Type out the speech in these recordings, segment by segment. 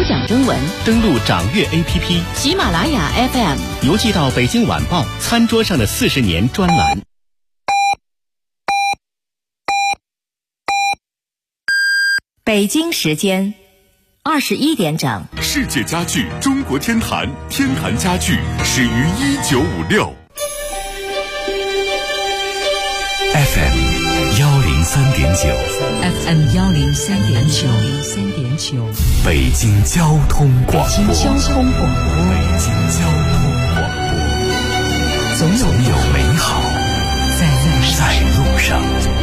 讲中文， 登录掌阅 APP、 喜马拉雅 FM， 邮寄到北京晚报餐桌上的40年专栏。 北京时间21点整。 世界家具中国天坛，天坛家具始于1956。 FM 103.9 FM 103.9 北京交通广播。 北京交通广播，总有美好在路上。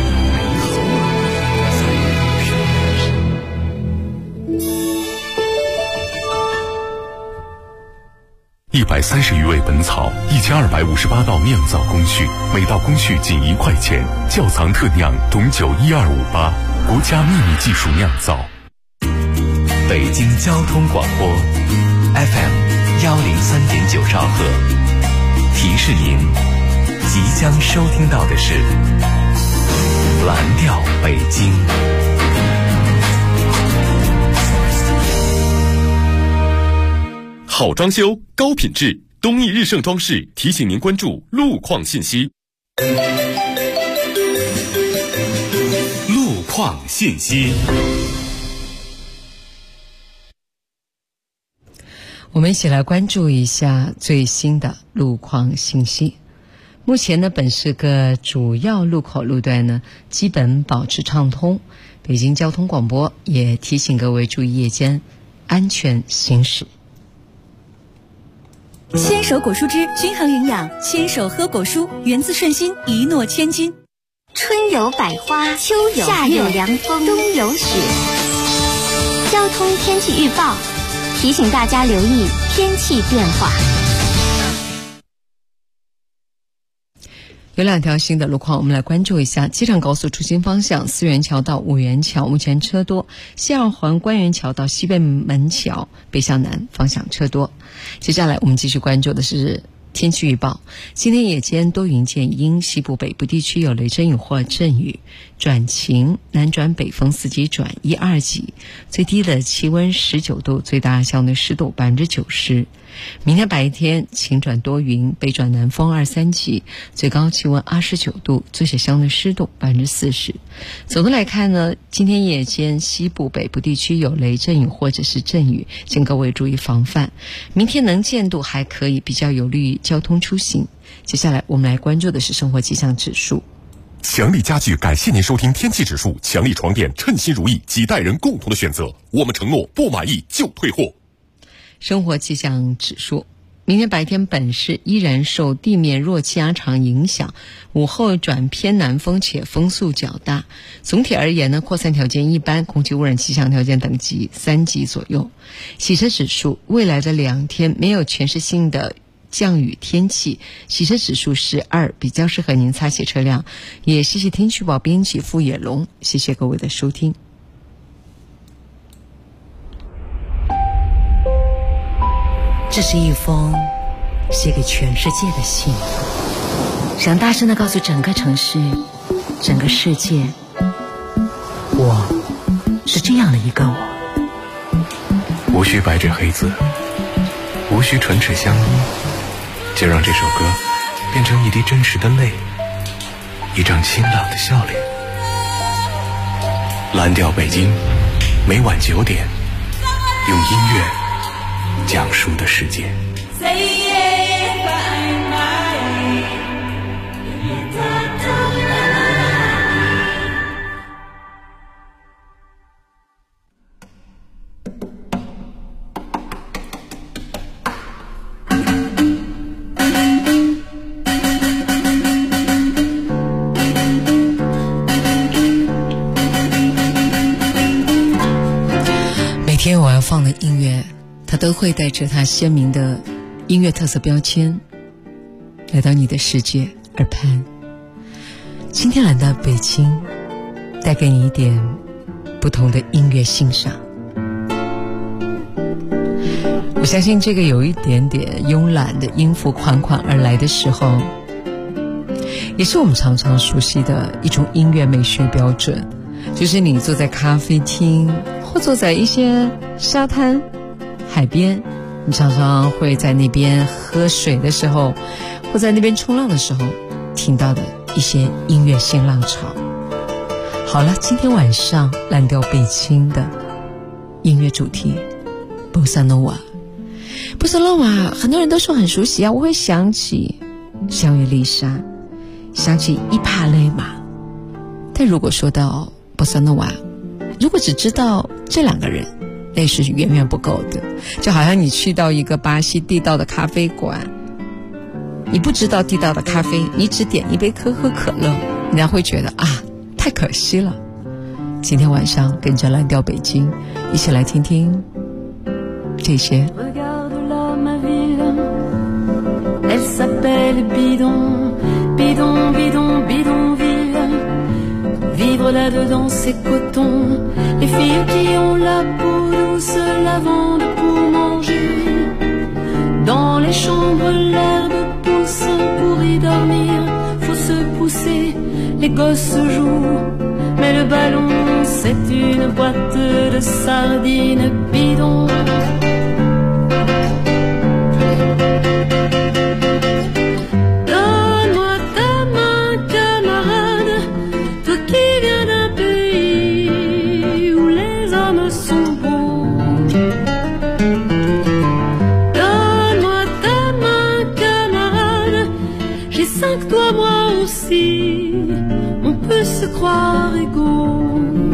130余味本草，1258道酿造工序，每道工序仅1块钱。窖藏特酿董酒12588，国家秘密技术酿造。 北京交通广播 FM 103.9兆赫，提示您即将收听到的是蓝调北京。 好装修，高品质，东易日盛装饰提醒您关注路况信息。路况信息。 我们一起来关注一下最新的路况信息。目前呢，本市各主要路口路段呢基本保持畅通。北京交通广播也提醒各位注意夜间安全行驶。 牵手果蔬汁均衡营养，牵手喝果蔬，源自顺心，一诺千金。 春有百花，秋有夏有凉风，冬有雪。交通天气预报提醒大家留意天气变化。 有2条新的路况，我们来关注一下。机场高速出京方向思源桥到五元桥目前车多，西二环官园桥到西北门桥北向南方向车多。接下来我们继续关注的是天气预报。今天夜间多云见阴，西部北部地区有雷阵雨或阵雨，转晴，南转北风4级转1、2级，最低的气温19度，最大相对湿度90%。明天白天晴转多云，北转南风2、3级，最高气温29度，最小相对湿度40%。总的来看呢，今天夜间西部北部地区有雷阵雨或者是阵雨，请各位注意防范。明天能见度还可以，比较有利于交通出行。接下来我们来关注的是生活气象指数。 强力家具感谢您收听天气指数。强力床垫，称心如意，几代人共同的选择。我们承诺不满意就退货。 生活气象指数，明天白天本市依然受地面弱气压场影响，午后转偏南风且风速较大。总体而言呢，扩散条件一般，空气污染气象条件等级3级左右。洗车指数，未来的2天没有全市性的降雨天气，洗车指数是2，比较适合您擦洗车辆。也谢谢天气预报编辑付野龙，谢谢各位的收听。 这是一封写给全世界的信，想大声地告诉整个城市、整个世界，我是这样的一个我。 无需白纸黑字，无需唇齿相依，就让这首歌变成一滴真实的泪，一张清朗的笑脸。蓝调北京，每晚9点，用音乐讲述的世界。 每天我要放的音乐，它都会带着它鲜明的音乐特色标签来到你的世界耳畔。今天来到北京，带给你一点不同的音乐欣赏。我相信这个有一点点慵懒的音符款款而来的时候，也是我们常常熟悉的一种音乐美学标准，就是你坐在咖啡厅或坐在一些沙滩海边，你常常会在那边喝水的时候，或在那边冲浪的时候听到的一些音乐新浪潮。好了，今天晚上蓝调北京的音乐主题 Bossa Nova。Bossa Nova 很多人都说很熟悉啊，我会想起香月丽莎，想起伊帕雷马。但如果说到 Bossa Nova， 如果只知道这两个人，那是远远不够的。就好像你去到一个巴西地道的咖啡馆，你不知道地道的咖啡，你只点一杯可口可乐，人家会觉得啊，太可惜了。今天晚上跟着蓝调北京一起来听听这些。 Elle s'appelle Bidon, Bidon, Bidon, Bidonville. Vivre là-dedans c'est coton. Les filles qui ont la peau douce la vendent pour manger. Dans les chambres l'herbe pousse, pour y dormir faut se pousser. Les gosses jouent, mais le ballon c'est une boîte de sardines bidon. On peut se croire égaux.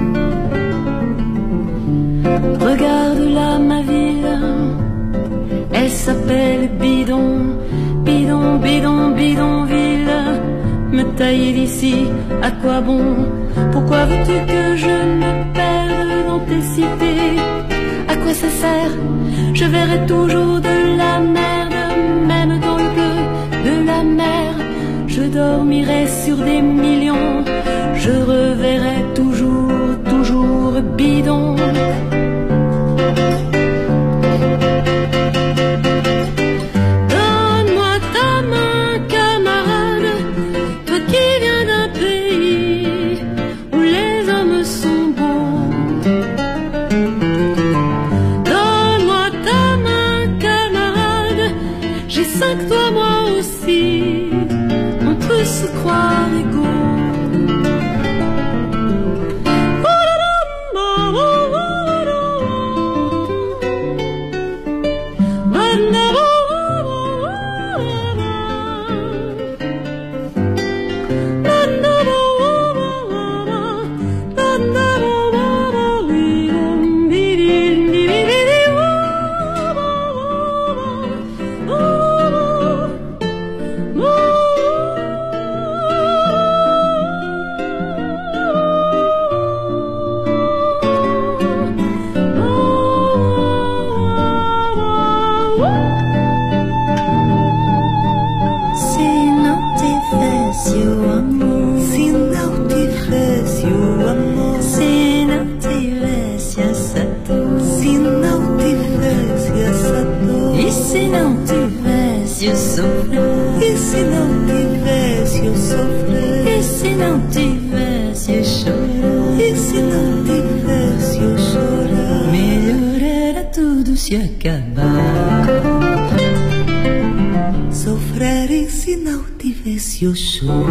Regarde-la ma ville, elle s'appelle Bidon, Bidon, Bidon, Bidonville. Me tailler d'ici, à quoi bon? Pourquoi veux-tu que je me perde dans tes cités? À quoi ça sert? Je verrai toujours de la merde, même dans le bleu de la mer. Je dormirai sur des millions, je reverrai toujours, toujours bidon. Donne-moi ta main, camarade, toi qui viens d'un pays où les hommes sont beaux. Donne-moi ta main, camarade, j'ai 5 doigts moi aussi. On peut se croire égaux. Sofrerei se não tivesse o choro.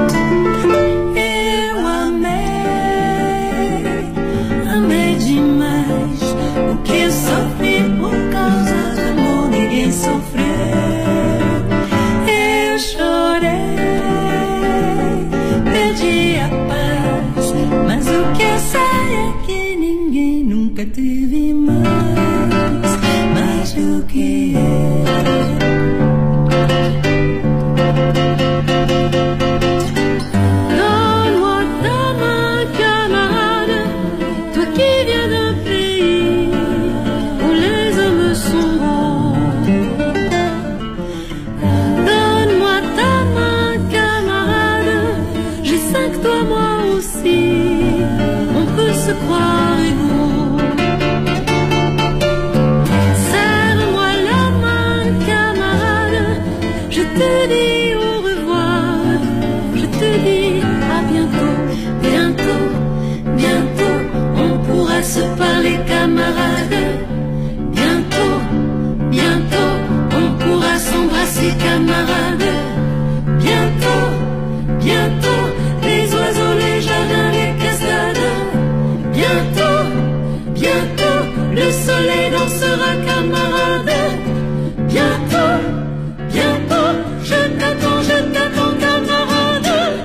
Eu amei demais. O que eu sofri por causa do amor ninguém sofreu. Eu chorei, perdi a paz, mas o que eu sei é que ninguém nunca teve mais. Mas o que é? Serre-moi la main, petits camarades. Bientôt, bientôt, les oiseaux, les jardins, les cascades. Bientôt, bientôt, le soleil dansera, camarade. Bientôt, bientôt, je t'attends, camarade.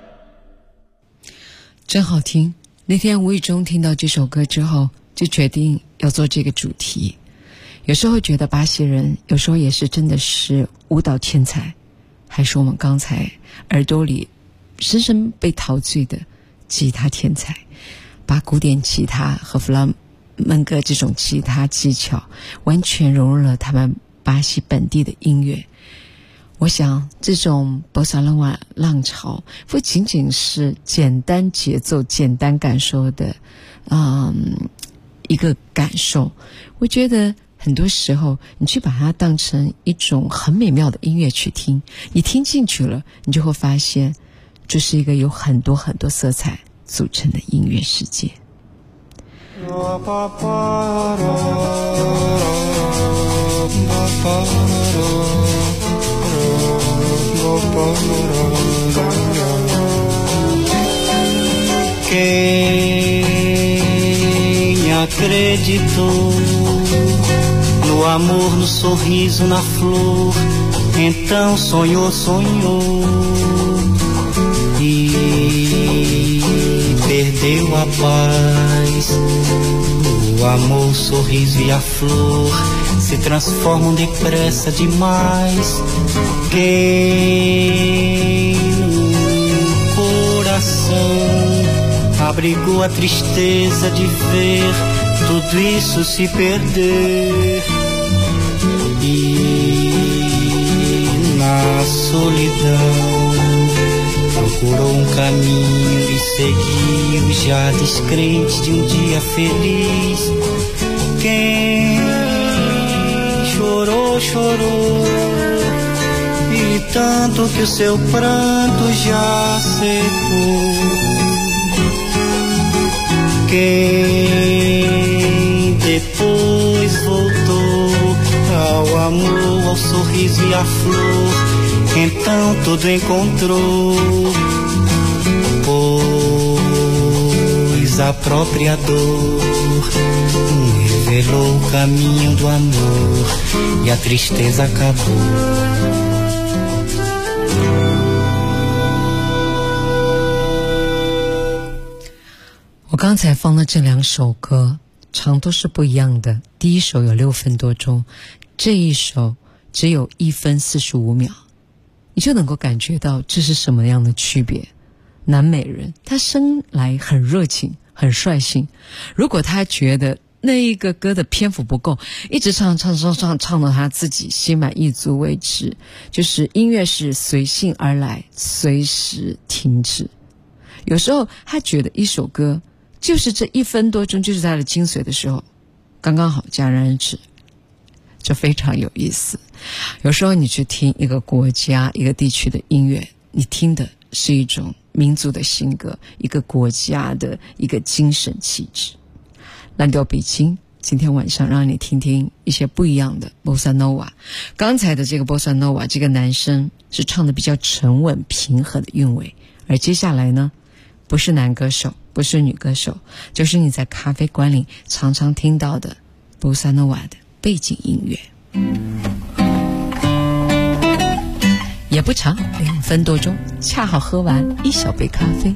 真好听。那天无意中听到这首歌之后，就决定要做这个主题。有时候觉得巴西人，有时候也是真的是舞蹈天才，还是我们刚才耳朵里深深被陶醉的吉他天才，把古典吉他和弗拉门戈这种吉他技巧完全融入了他们巴西本地的音乐。我想这种波萨诺瓦浪潮不仅仅是简单节奏简单感受的一个感受，我觉得很多时候你去把它当成一种很美妙的音乐去听，你听进去了，你就会发现这是一个有很多很多色彩组成的音乐世界。 Quem acreditou no amor, no sorriso, na flor, então sonhou, sonhou e perdeu a paz. O amor, o sorriso e a flor se transformam depressa demais. Quem no coração abrigou a tristeza de ver tudo isso se perder, e na solidão procurou um caminho e seguiu, já descrente de um dia feliz. Quem chorou, chorou, e tanto que o seu pranto já secou. Quem depois voltou ao amor, ao sorriso e à flor, então tudo encontrou, pois a própria dor revelou o caminho do amor e a tristeza acabou. 我刚才放的这两首歌长度是不一样的，第一首有6分多钟，这一首只有1分45秒，你就能够感觉到这是什么样的区别。南美人他生来很热情很率性，如果他觉得那一个歌的篇幅不够，一直唱到他自己心满意足为止，就是音乐是随性而来，随时停止。有时候他觉得一首歌就是这1分多钟就是它的精髓的时候，刚刚好戛然而止，就非常有意思。有时候你去听一个国家一个地区的音乐，你听的是一种民族的性格，一个国家的一个精神气质。蓝调北京今天晚上让你听听一些不一样的波萨诺瓦。刚才的这个波萨诺瓦，这个男生是唱的比较沉稳平和的韵味，而接下来呢，不是男歌手不是女歌手，就是你在咖啡馆里常常听到的波萨诺瓦的背景音乐。也不长，2分多钟，恰好喝完1小杯咖啡。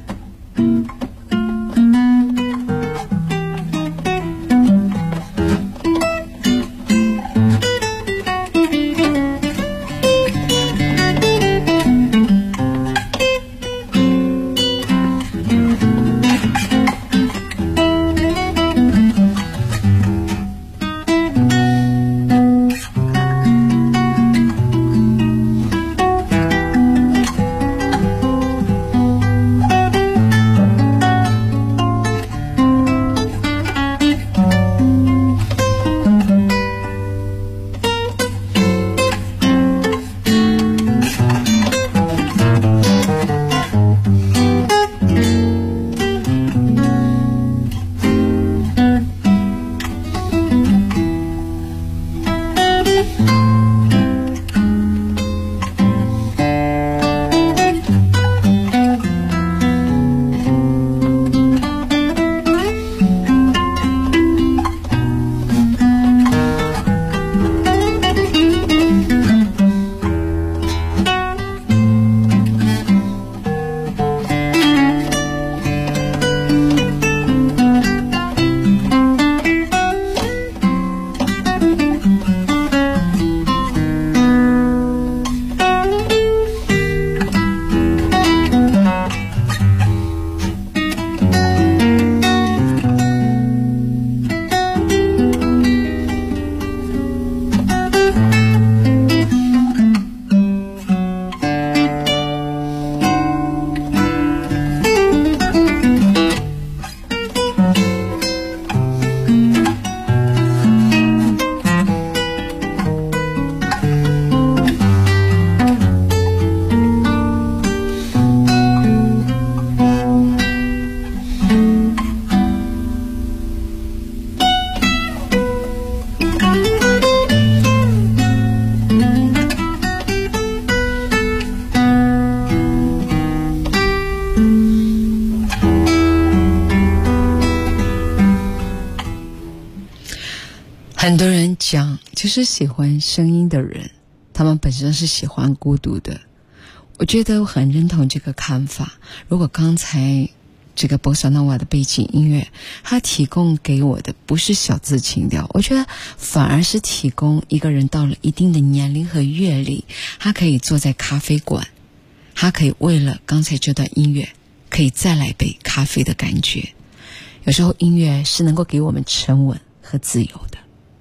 们讲，就是喜欢声音的人，他们本身是喜欢孤独的。我觉得我很认同这个看法。如果刚才这个波萨诺瓦的背景音乐，它提供给我的不是小资情调，我觉得反而是提供一个人到了一定的年龄和阅历，他可以坐在咖啡馆，他可以为了刚才这段音乐可以再来杯咖啡的感觉。有时候音乐是能够给我们沉稳和自由的。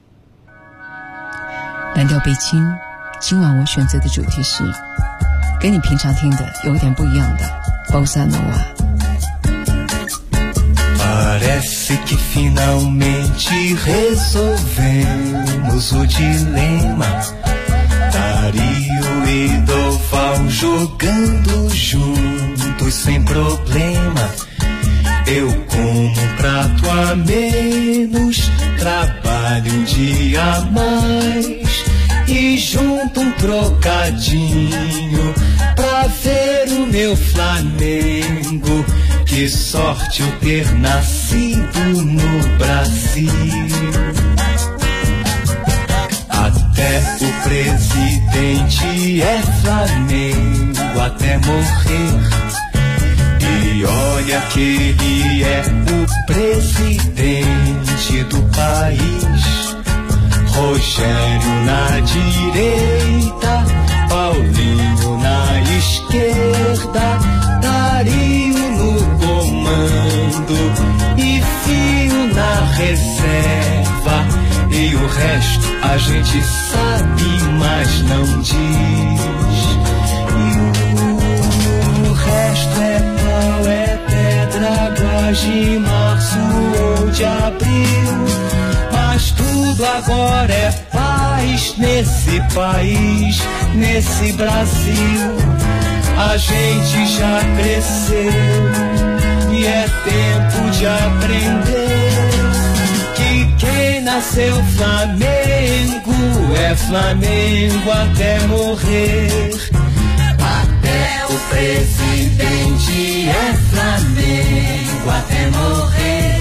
蓝调北京，今晚我选择的主题是跟你平常听的有点不一样的Bossa Nova。 Parece que finalmente resolvemos o dilema. Dario e Doval jogando juntos sem problema. Eu como um prato a menos, trabalho um dia a mais e junto um trocadinho pra ver o meu Flamengo. Que sorte eu ter nascido no Brasil. Até o presidente é Flamengo até morrer. E olha que ele é o presidente do país. Rogério na direita, Paulinho na esquerda, Dario no comando e Fio na reserva. E o resto a gente sabe, mas não diz. E o resto é pau, é pedra, guaje, março ou de abril. Mas tudo agora é paz nesse país, nesse Brasil. A gente já cresceu e é tempo de aprender que quem nasceu Flamengo é Flamengo até morrer. Até o presidente é Flamengo até morrer.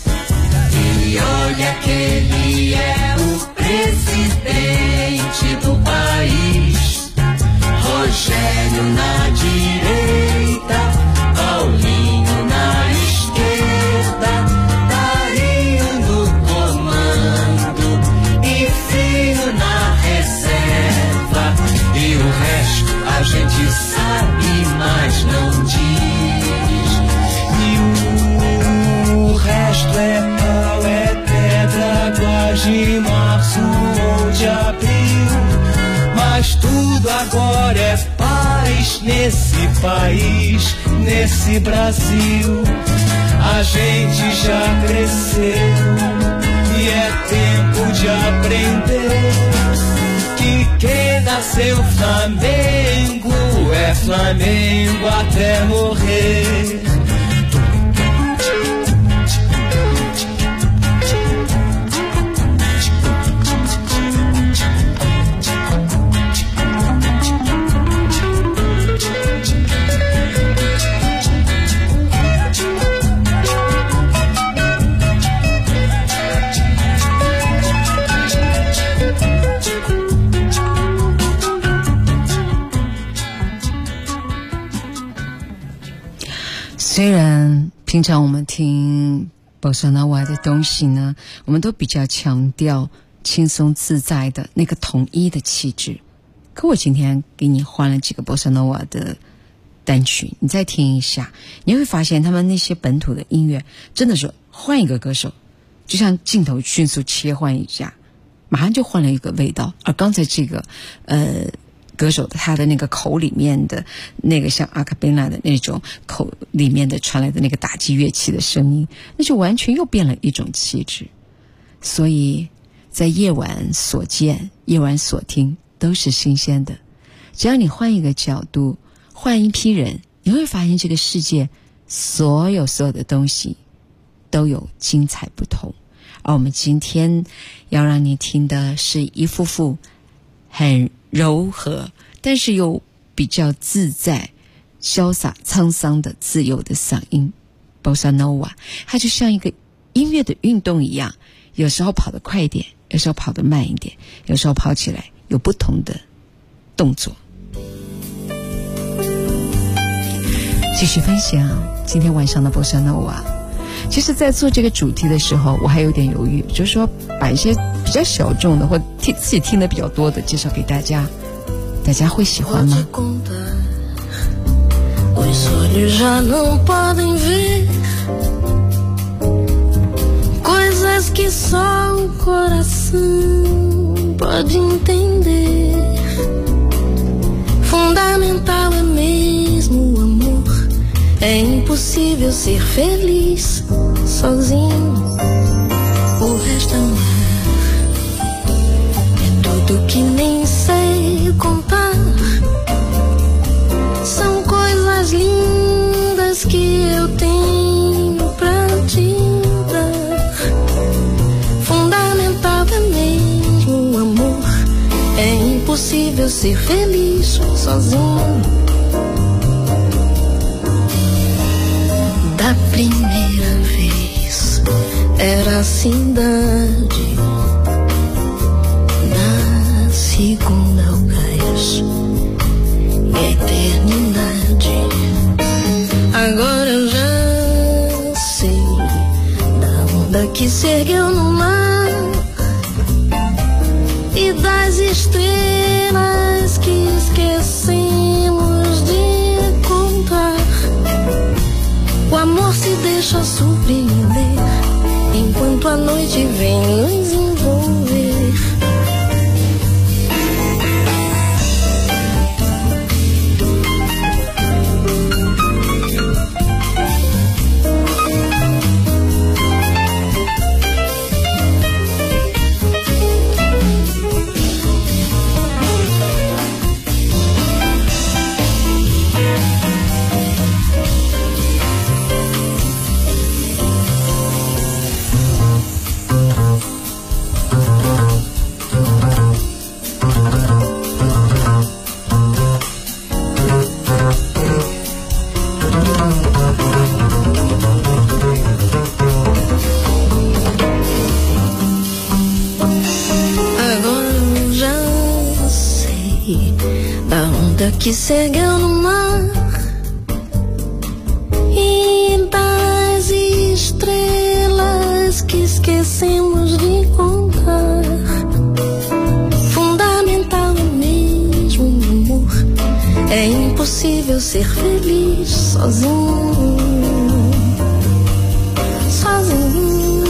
E olha que ele é o presidente do país. Rogério na direita, Paulinho na esquerda, Dario no comando e Fio na reserva. E o resto a gente sabe, mas não diz. E o resto é pau, é pedra, guaje, março ou de abril. Mas tudo agora é paz nesse país, nesse Brasil. A gente já cresceu e é tempo de aprender que quem nasceu Flamengo é Flamengo até morrer. 虽然平常我们听Bossa Nova的东西呢，我们都比较强调轻松自在的那个统一的气质，可我今天给你换了几个Bossa Nova的单曲，你再听一下，你会发现他们那些本土的音乐真的是换一个歌手，就像镜头迅速切换一下，马上就换了一个味道。而刚才这个歌手他的那个口里面的那个像阿卡贝拉的那种口里面的传来的那个打击乐器的声音，那就完全又变了一种气质。所以在夜晚所见，夜晚所听都是新鲜的。只要你换一个角度，换一批人，你会发现这个世界所有的东西都有精彩不同。而我们今天要让你听的是一幅幅很柔和但是又比较自在潇洒沧桑的自由的嗓音 Bossa Nova， 它就像一个音乐的运动一样，有时候跑得快一点， 有时候跑得慢一点，有时候跑起来有不同的动作。继续分享今天晚上的波萨诺瓦。其实在做这个主题的时候我还有点犹豫，就是说把一些比较小众的或自己听的比较多的介绍给大家，大家会喜欢吗？ Os olhos já não podem ver coisas que só o coração pode entender. Fundamental é mesmo o amor. É impossível ser feliz sozinho. O resto é amar. É tudo que nem sei contar. São coisas lindas que eu tenho pra te dar. Fundamental é mesmo o amor. É impossível ser feliz sozinho. Da primeira vez era a cidade, da segunda o cais e a eternidade. Agora eu já sei da onda que se ergueu no mar e das estrelas que esquecemos de contar. O amor se deixa surpreender enquanto a noite vem nos envolver. Que se ergueu no mar e das estrelas que esquecemos de contar. Fundamental é mesmo o amor. É impossível ser feliz sozinho. Sozinho.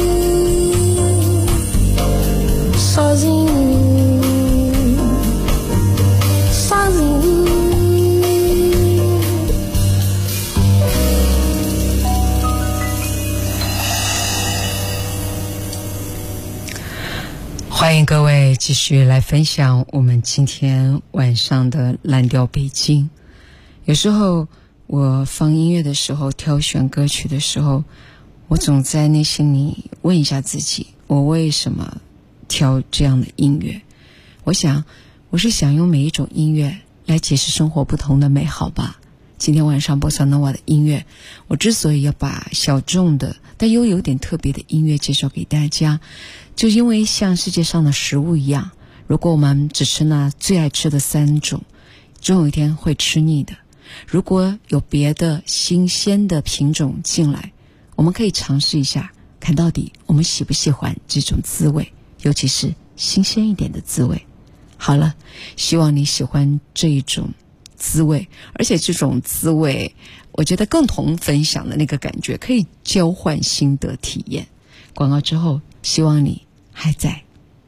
Sozinho. Sozinho. 欢迎各位继续来分享我们今天晚上的蓝调北京。有时候我放音乐的时候，挑选歌曲的时候，我总在内心里问一下自己，我为什么挑这样的音乐？我想我是想用每一种音乐来解释生活不同的美好吧。今天晚上波萨诺瓦的音乐，我之所以要把小众的但又有点特别的音乐介绍给大家，就因为像世界上的食物一样，如果我们只吃那最爱吃的3种，终有一天会吃腻的。如果有别的新鲜的品种进来，我们可以尝试一下，看到底我们喜不喜欢这种滋味，尤其是新鲜一点的滋味。好了，希望你喜欢这一种滋味，而且这种滋味我觉得共同分享的那个感觉可以交换心得体验。广告之后，希望你还在。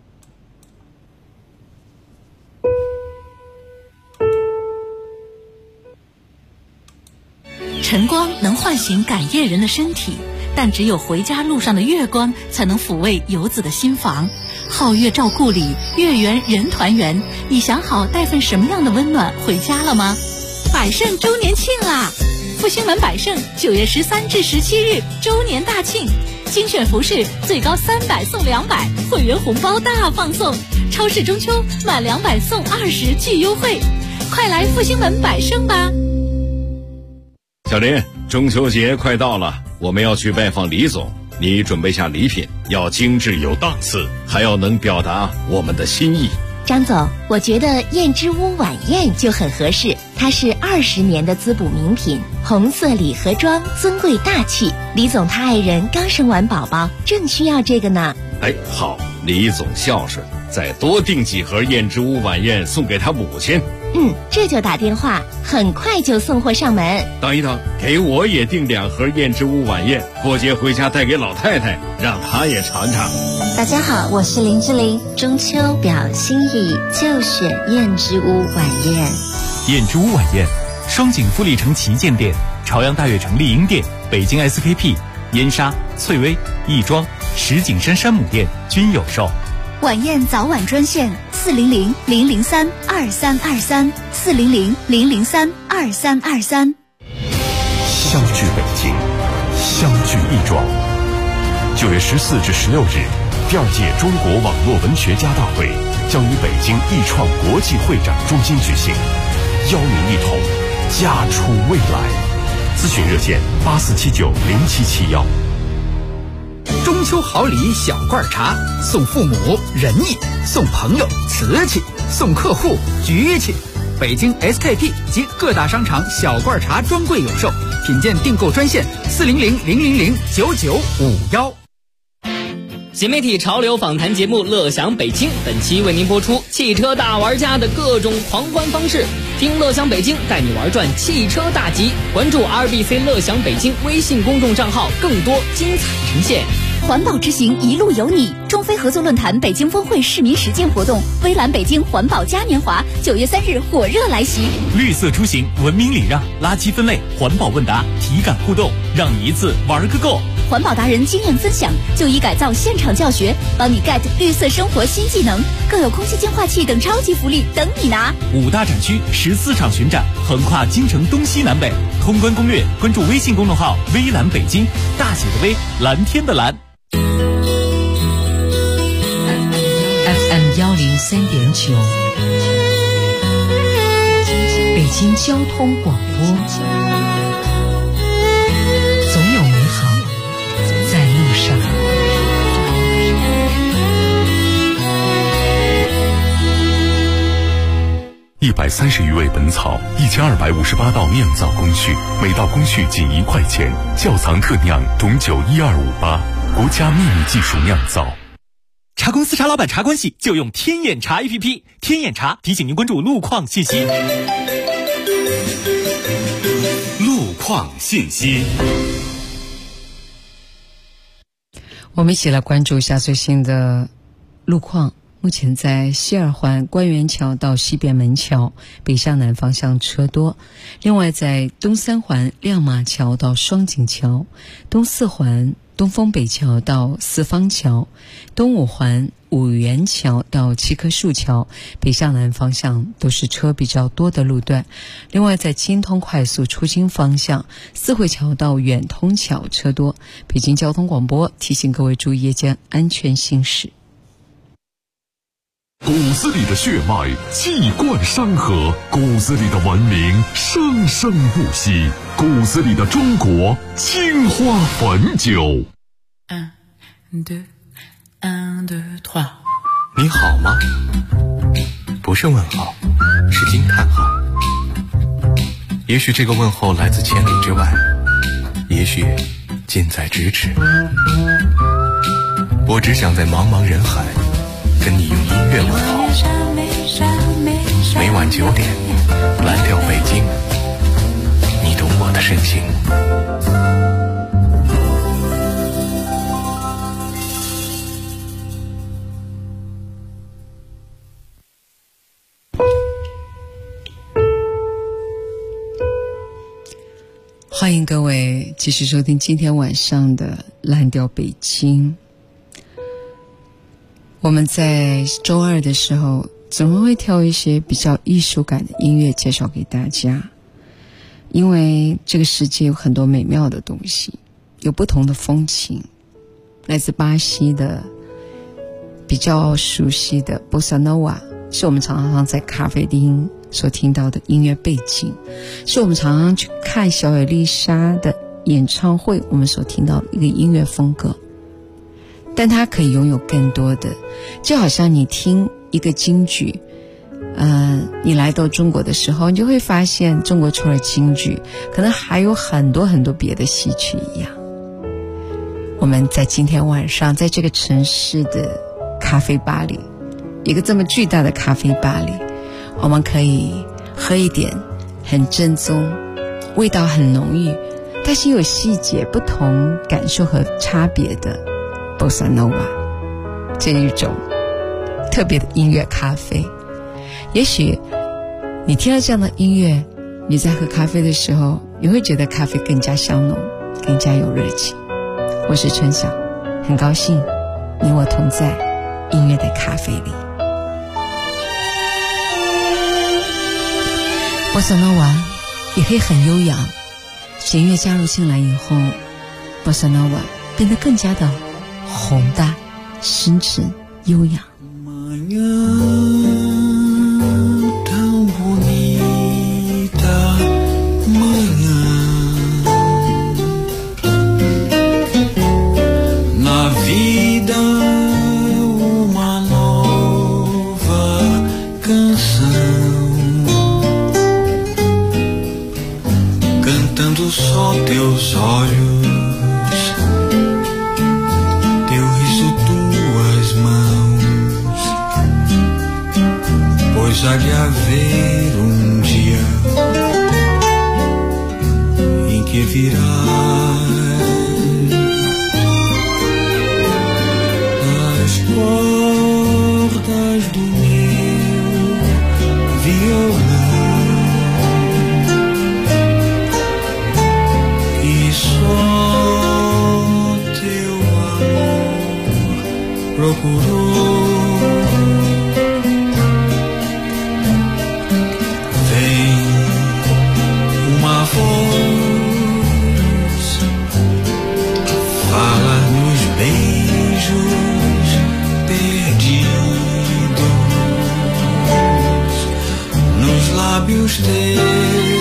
晨光能唤醒赶夜人的身体，但只有回家路上的月光才能抚慰游子的心房。皓月照故里，月圆人团圆。你想好带份什么样的温暖回家了吗？百盛周年庆啦！复兴门百盛9月13至17日周年大庆，精选服饰最高300送200，会员红包大放送，超市中秋满200送20巨优惠，快来复兴门百盛吧！ 小林，中秋节快到了，我们要去拜访李总。 你准备下礼品要精致有档次，还要能表达我们的心意。 张总，我觉得燕之屋晚宴就很合适，它是20年的滋补名品，红色礼盒装，尊贵大气。李总他爱人刚生完宝宝，正需要这个呢。 哎，好，李总孝顺，再多订几盒燕之屋晚宴送给他母亲。 这就打电话，很快就送货上门。 等一等，给我也订2盒燕之屋晚宴，过节回家带给老太太，让她也尝尝。 大家好，我是林志玲，中秋表心意就选燕之屋晚宴。 燕之屋晚宴，双井富力城旗舰店、朝阳大悦城丽婴店、北京 SKP、燕莎、翠微、亦庄、石景山山姆店均有售。 晚宴早晚专线400-003-2323 400-003-2323。 相聚北京，相聚亦庄。9月14至16日，第2届中国网络文学家大会将于北京易创国际会展中心举行，邀您一同家出未来。咨询热线84790771。 中秋好礼小罐茶，送父母仁义，送朋友瓷器，送客户局气。北京 SKP 及各大商场小罐茶专柜有售，品鉴订购专线400-000-9951。 新媒体潮流访谈节目《乐享北京》本期为您播出汽车大玩家的各种狂欢方式，听乐享北京带你玩转汽车大集。关注 RBC 乐享北京微信公众账号，更多精彩呈现。 环保之行一路有你，中非合作论坛北京峰会市民实践活动，微蓝北京环保嘉年华9月3日火热来袭。 绿色出行，文明礼让，垃圾分类，环保问答，体感互动，让你一次玩个够。 环保达人经验分享，就医改造现场教学，帮你 get 绿色生活新技能，更有空气净化器等超级福利等你拿。 5大展区14场巡展，横跨京城东西南北。通关攻略，关注微信公众号微蓝北京，大写的微，蓝天的蓝。 FM 103.9，北京交通广播，总有美好在路上。 130余味本草，1258道酿造工序，每道工序仅1块钱。窖藏特酿董酒12588，国家秘密技术酿造。 茶公司茶老板茶关系就用天眼茶 APP， 天眼茶提醒您关注路况信息。 路况信息， 我们一起来关注一下最新的路况。目前在西二环官园桥到西便门桥北向南方向车多，另外在东三环亮马桥到双井桥，东四环东风北桥到四方桥，东五环五元桥到七棵树桥北向南方向都是车比较多的路段。另外在京通快速出京方向四惠桥到远通桥车多。北京交通广播提醒各位注意夜间安全行驶。 骨子里的血脉气贯山河，骨子里的文明生生不息，骨子里的中国青花汾酒。 你好吗？不是问号，是惊叹号。也许这个问候来自千里之外，也许近在咫尺。我只想在茫茫人海跟你用音乐问候。每晚9点，蓝调北京，你懂我的深情。 欢迎各位继续收听今天晚上的蓝调北京。我们在周二的时候总会挑一些比较艺术感的音乐介绍给大家，因为这个世界有很多美妙的东西，有不同的风情。来自巴西的比较熟悉的 Bossa Nova 是我们常常在咖啡厅所听到的音乐背景，是我们常常去看小野丽莎的演唱会我们所听到的一个音乐风格。 但它可以拥有更多的，就好像你听一个京剧，你来到中国的时候，你就会发现中国除了京剧，可能还有很多很多别的戏曲一样。我们在今天晚上在这个城市的咖啡吧里，一个这么巨大的咖啡吧里，我们可以喝一点很正宗，味道很浓郁，但是有细节不同感受和差别的 Bossa Nova 这一种特别的音乐咖啡。也许你听了这样的音乐，你在喝咖啡的时候，你会觉得咖啡更加香浓，更加有热情。我是春晓，很高兴你我同在音乐的咖啡里。Bossa Nova 也可以很悠扬，弦乐加入进来以后， Bossa Nova 变得更加的宏大、深沉、悠扬。 Só teus olhos, teu riso, tuas mãos, pois há de haver dia em que virás as cordas do meu violão. Vem uma voz, fala nos beijos perdidos, nos lábios teus.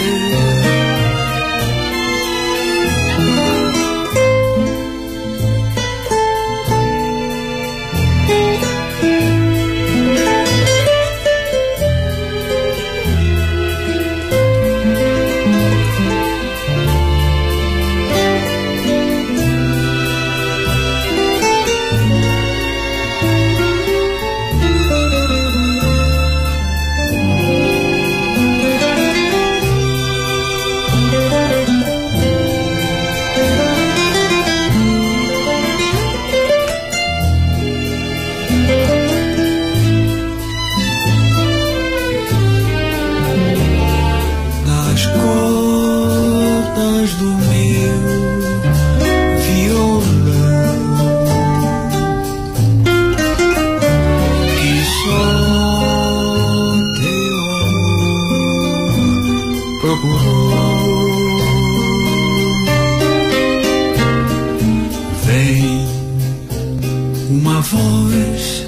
Vem uma voz,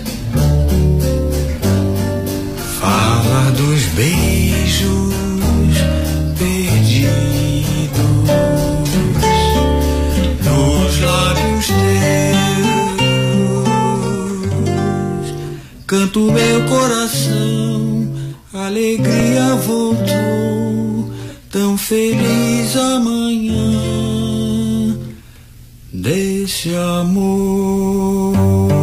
fala dos beijos perdidos, nos lábios teus. Canto meu coração, a alegria voltou, tão feliz amanhã desse amor。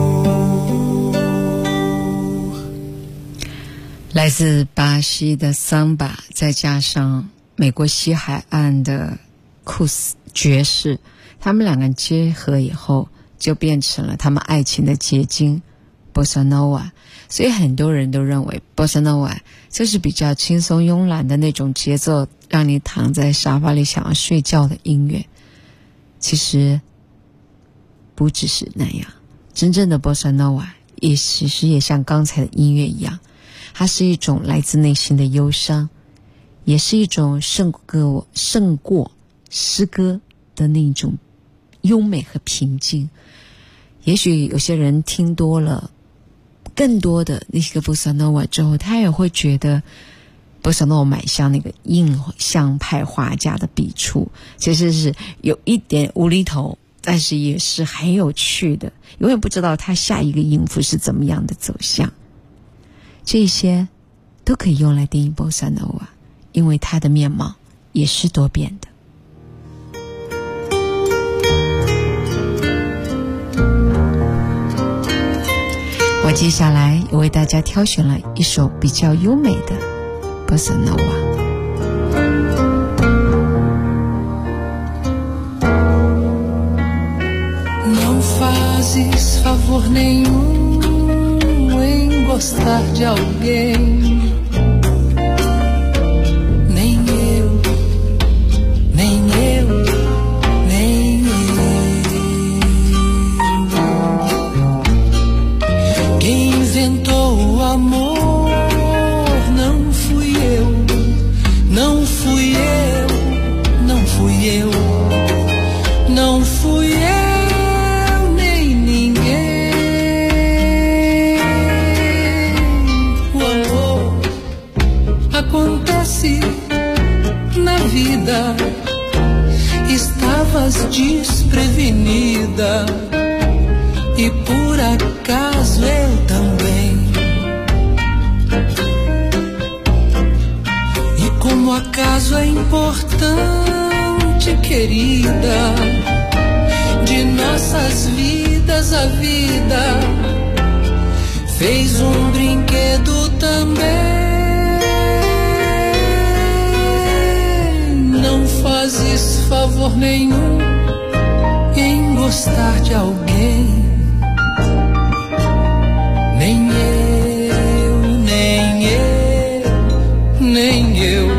来自巴西的桑巴，再加上美国西海岸的库斯爵士，他们两个人结合以后，就变成了他们爱情的结晶 Bossa Nova。所以很多人都认为 Bossa Nova 就是比较轻松慵懒的那种节奏，让你躺在沙发里想要睡觉的音乐。其实不只是那样，真正的 Bossa Nova 其实也像刚才的音乐一样，它是一种来自内心的忧伤，也是一种胜过诗歌的那种优美和平静。也许有些人听多了更多的那个 Bossa Nova 之后，他也会觉得 Bossa Nova 蛮像那个印象派画家的笔触，其实是有一点无厘头， 但是也是很有趣的，永远不知道它下一个音符是怎么样的走向。这些都可以用来定义 Bossa Nova， 因为它的面貌也是多变的。我接下来也为大家挑选了一首比较优美的 Bossa Nova。 Não fazes favor nenhum em gostar de alguém, nem eu, nem eu, nem eu. Quem inventou o amor não fui eu, não fui eu, não fui eu, não fui eu. Acontece na vida, estavas desprevenida e por acaso eu também. E como acaso é importante, querida, de nossas vidas a vida fez um brinquedo também. Não fazes favor nenhum em gostar de alguém, nem eu, nem eu, nem eu.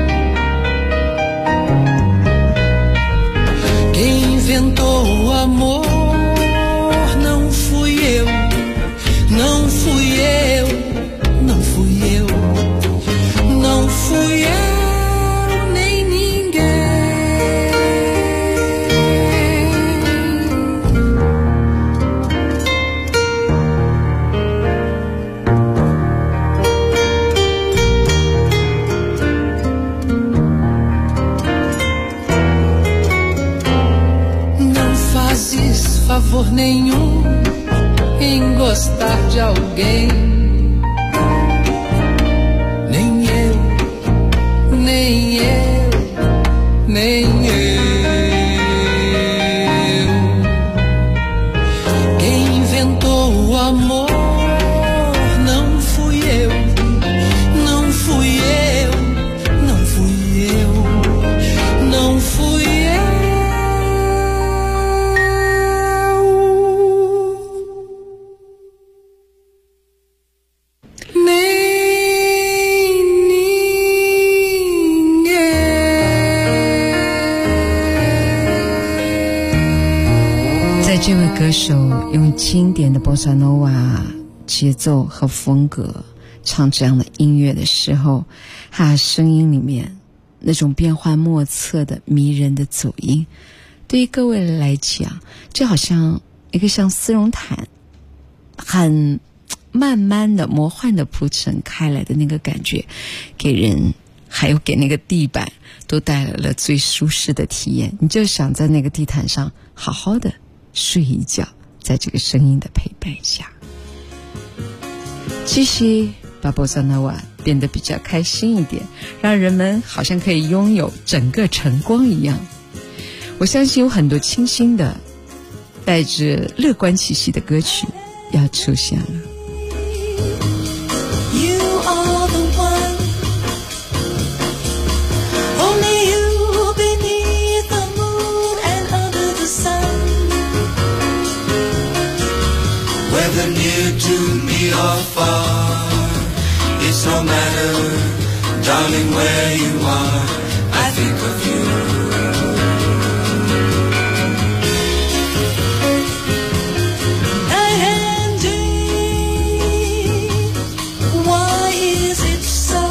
Quem inventou o amor não fui eu, não fui eu, não fui eu, não fui eu. Favor nenhum em gostar de alguém, nem eu, nem eu, nem eu. Quem inventou o amor não fui eu, não fui eu, não fui eu, não fui eu. 这位歌手用经典的 Bossa Nova 节奏和风格唱这样的音乐的时候，他声音里面那种变幻莫测的迷人的走音，对于各位来讲，就好像一个像丝绒毯很慢慢的魔幻的铺陈开来的那个感觉，给人还有给那个地板都带来了最舒适的体验。你就想在那个地毯上好好的睡一觉，在这个声音的陪伴下，继续把 Bossa Nova 变得比较开心一点，让人们好像可以拥有整个晨光一样。我相信有很多清新的带着乐观气息的歌曲要出现了。 Whether near to me or far, it's no matter, darling, where you are, I think of you. Angie, why is it so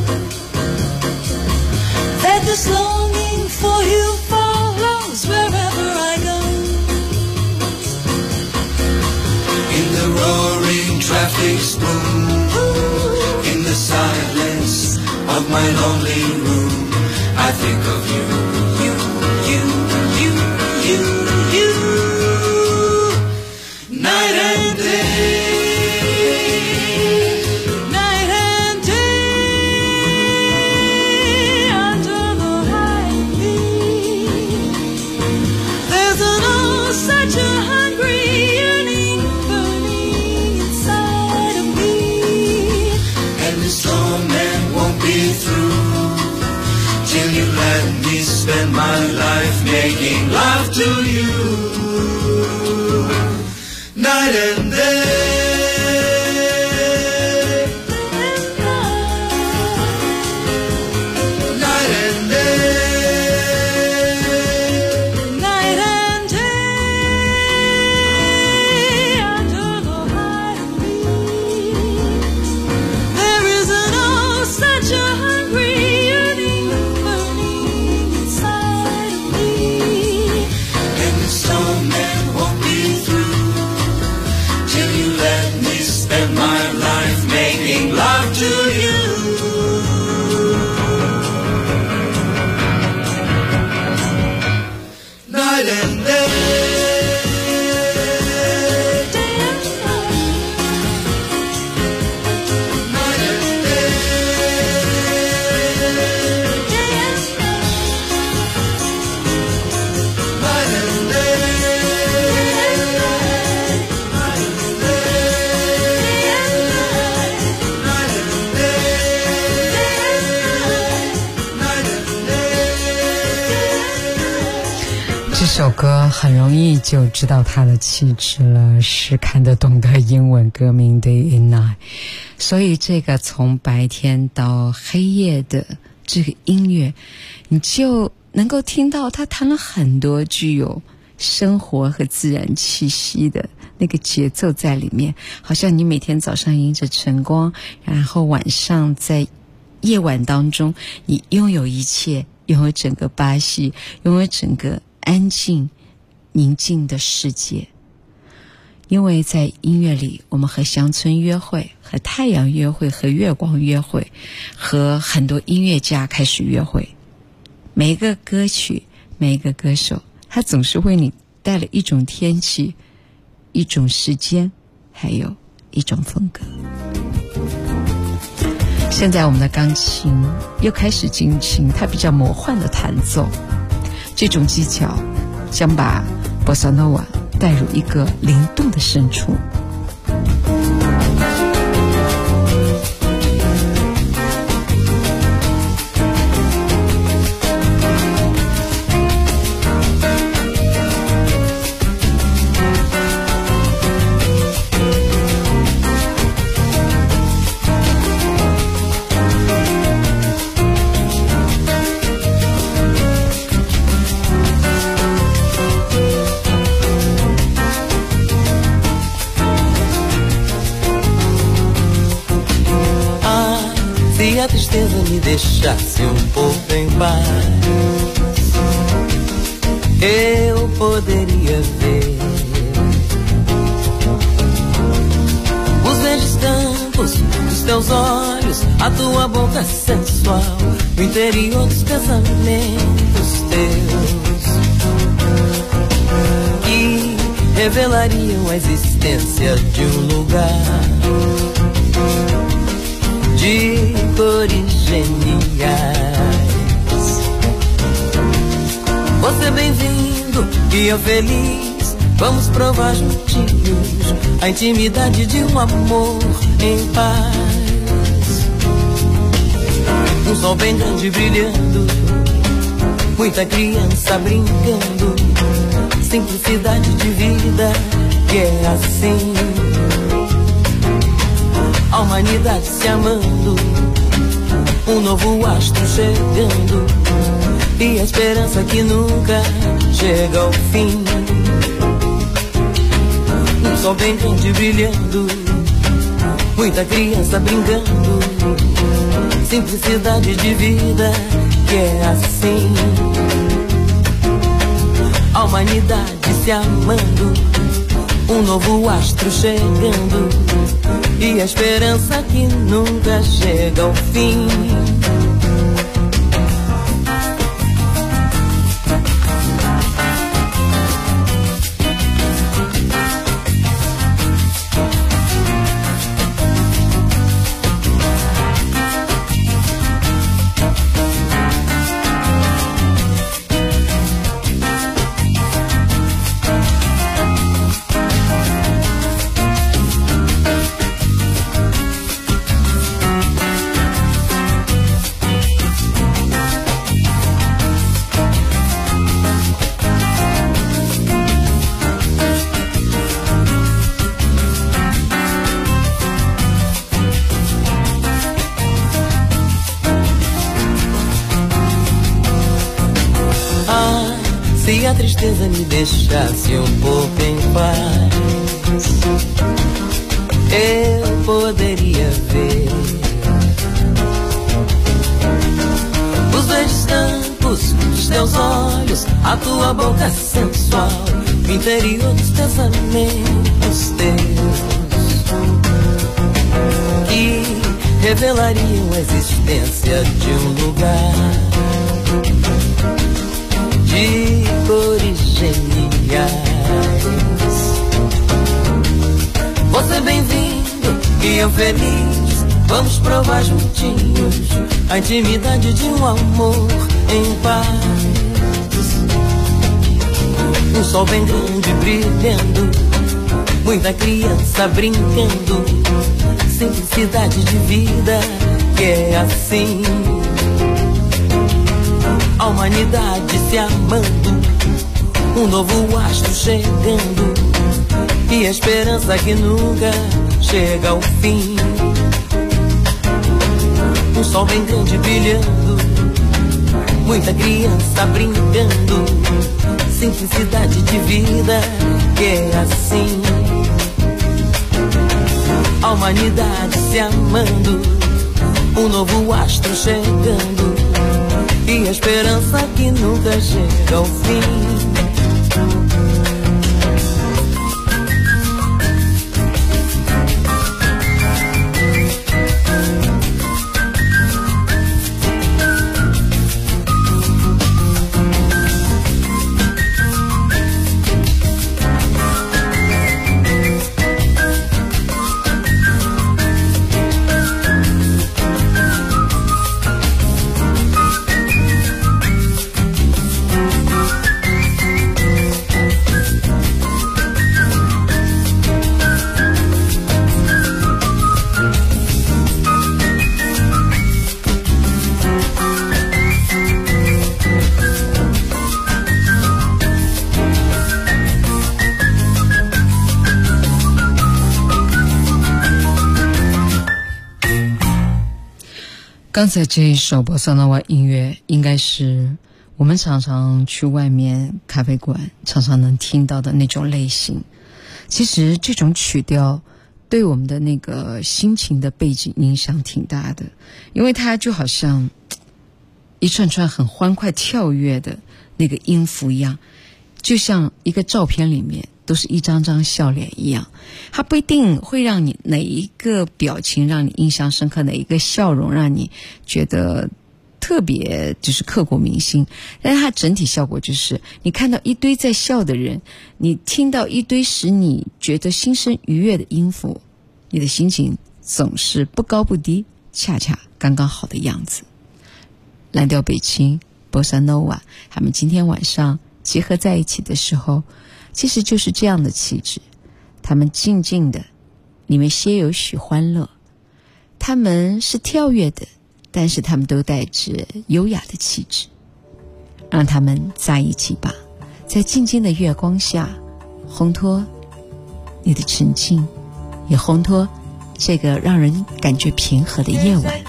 that this longing for you follows wherever I go? Roaring traffic smooth, in the silence of my lonely room, I think of you, you, you, you, you, you. this torment won't be through till you let me spend my life making love to you night and day. 这首歌很容易就知道它的气质了，是看得懂的英文歌名 Day and Night。 所以这个从白天到黑夜的这个音乐，你就能够听到他弹了很多具有生活和自然气息的那个节奏在里面，好像你每天早上迎着晨光，然后晚上在夜晚当中，你拥有一切，拥有整个巴西，拥有整个安静宁静的世界。因为在音乐里，我们和乡村约会，和太阳约会，和月光约会，和很多音乐家开始约会。每一个歌曲，每一个歌手，他总是为你带了一种天气，一种时间，还有一种风格。现在我们的钢琴又开始进行它比较魔幻的弹奏，这种技巧将把波萨诺瓦带入一个灵动的深处。 A tristeza me deixasse pouco em paz, eu poderia ver os verdes campos dos teus olhos, a tua boca sensual, o interior dos pensamentos teus, que revelariam a existência de lugar de cores geniais. Você bem-vindo e eu feliz, vamos provar juntinhos a intimidade de amor em paz. Sol bem grande brilhando, muita criança brincando, simplicidade de vida que é assim. A humanidade se amando, novo astro chegando, e a esperança que nunca chega ao fim. Sol bem grande brilhando, muita criança brincando, simplicidade de vida que é assim. A humanidade se amando, novo astro chegando, e a esperança que nunca chega ao fim. a tristeza me deixasse um pouco em paz, eu poderia ver os verdes campos dos teus olhos, a tua boca sensual, o interior dos pensamentos teus, que revelariam a existência de um lugar de cores geniais. Você bem-vindo e eu feliz, vamos provar juntinhos a intimidade de um amor em paz. Um sol bem grande brilhando, muita criança brincando, simplicidade de vida que é assim. A humanidade se amando, um novo astro chegando, e a esperança que nunca chega ao fim. Um sol bem grande brilhando, muita criança brincando, simplicidade de vida que é assim. A humanidade se amando, um novo astro chegando, e a esperança que nunca chega ao fim. 刚才这一首波萨诺瓦音乐应该是我们常常去外面咖啡馆常常能听到的那种类型。其实这种曲调对我们的那个心情的背景影响挺大的，因为它就好像一串串很欢快跳跃的那个音符一样，就像一个照片里面都是一张张笑脸一样，它不一定会让你哪一个表情让你印象深刻，哪一个笑容让你觉得特别就是刻骨铭心，但是它整体效果就是你看到一堆在笑的人，你听到一堆使你觉得心生愉悦的音符，你的心情总是不高不低，恰恰刚刚好的样子。蓝调北青、波萨诺瓦，他们今天晚上结合在一起的时候，其实就是这样的气质。他们静静的，里面些有许欢乐，他们是跳跃的，但是他们都带着优雅的气质。让他们在一起吧，在静静的月光下，烘托你的沉静，也烘托这个让人感觉平和的夜晚。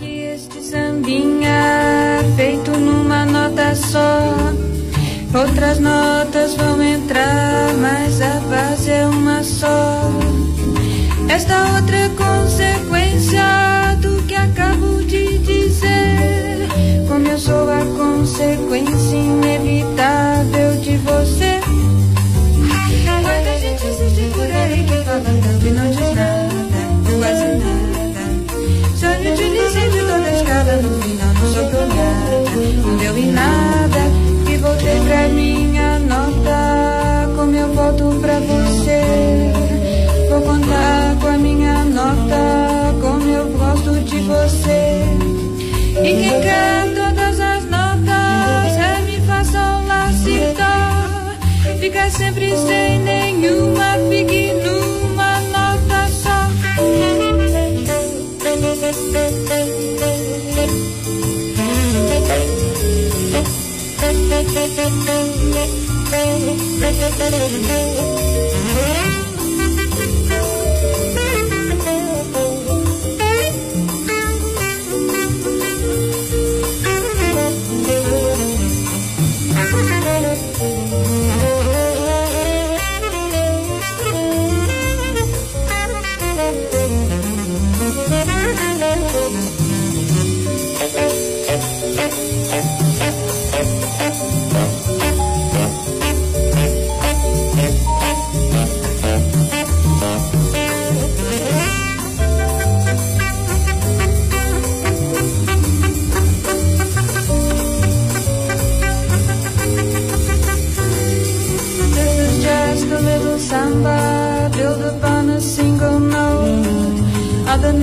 Feito numa nota só, outras notas vão entrar, mas a base é uma só. Esta outra é consequência do que acabo de dizer, como eu sou a consequência inevitável de você. Quanta gente existe por aí que fala tanto e não diz nada, quase nada. Sonho de dizer de toda a escala, no final não sobrou nada, não deu em nada. E voltei pra minha nota, como eu volto pra você. Vou contar com a minha nota, como eu gosto de você. E quem quer todas as notas, ré, mi, fá, sol, lá, si, dó, fica sempre sem nenhuma, fique numa nota só.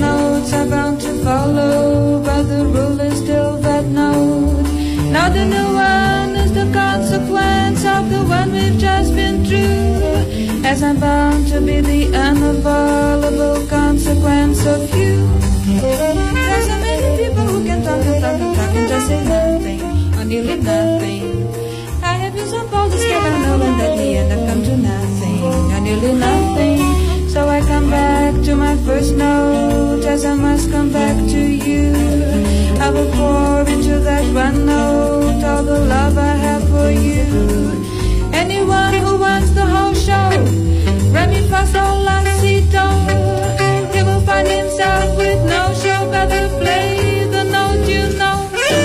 notes are bound to follow, but the rule is still that note. Now the new one is the consequence of the one we've just been through, as I'm bound to be the unavoidable consequence of you. There's so many people who can talk and talk and talk and just say nothing, or nearly nothing. I have been so bold to skip and know, and at the end I've come to nothing, or nearly nothing. So I come back to my first note, as I must come back to you. I will pour into that one note all the love I have for you. Anyone who wants the whole show, re mi fa sol la si do, he will find himself with no show but to play the note you know.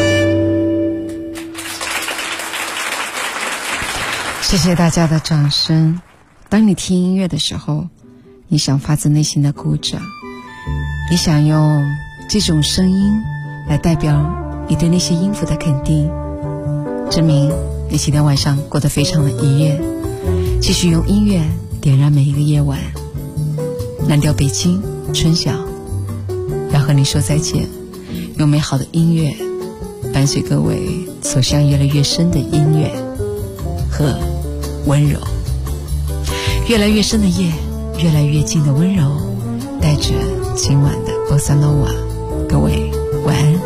谢谢大家的掌声。当你听音乐的时候，你想发自内心的鼓掌，你想用这种声音来代表你对那些音符的肯定，证明你今天晚上过得非常的愉悦。继续用音乐点燃每一个夜晚。蓝调北京春晓要和你说再见，用美好的音乐伴随各位走向越来越深的音乐和温柔。越来越深的夜，越来越近的温柔，带着今晚的波萨诺瓦，各位晚安。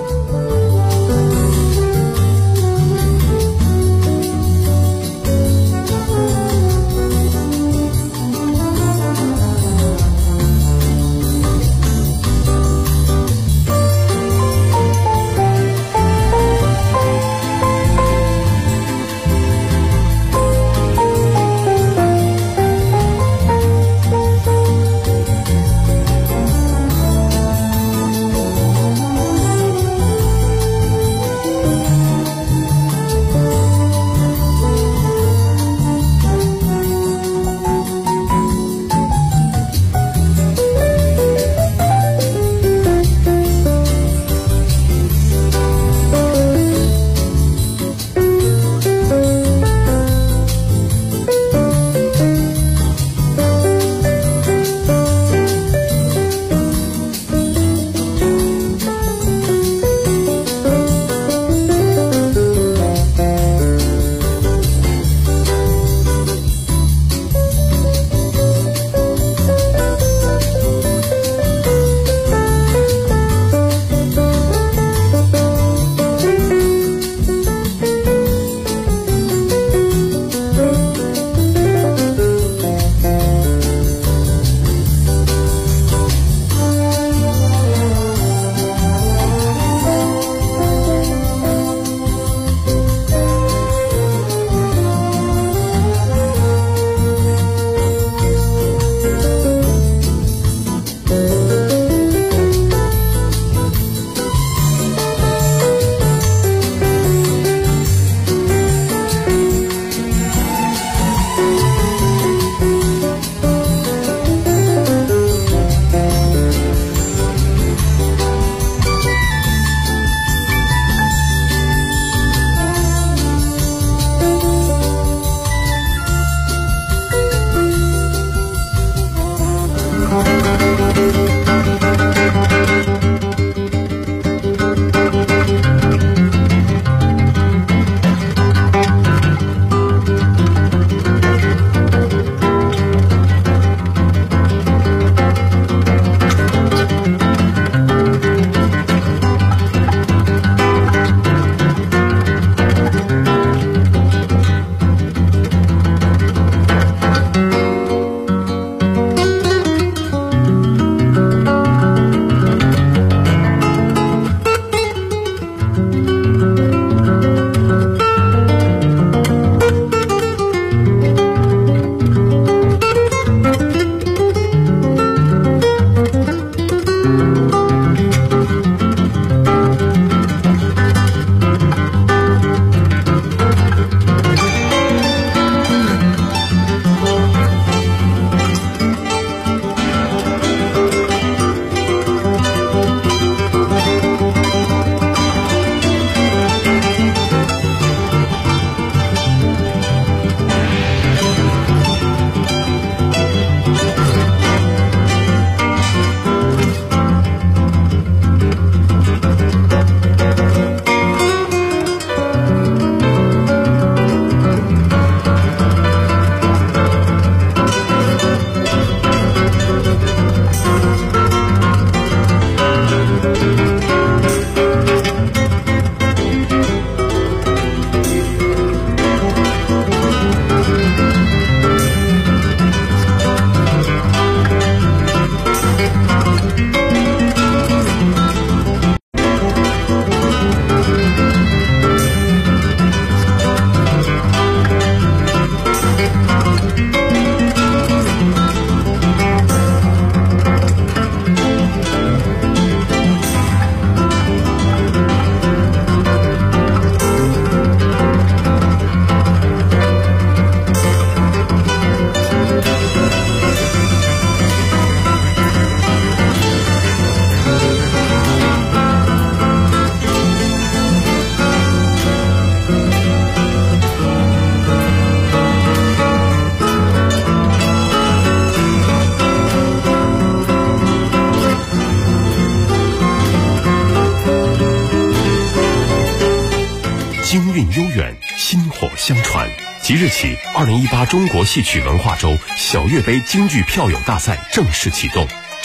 京韵悠远，薪火相传。即日起，2018中国戏曲文化周小岳杯京剧票友大赛正式启动。